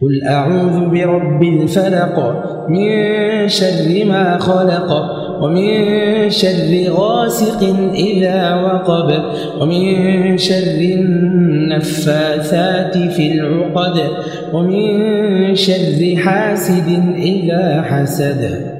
قل أعوذ برب الفلق من شر ما خلق ومن شر غاسق إذا وقب ومن شر النفاثات في العقد ومن شر حاسد إذا حسد.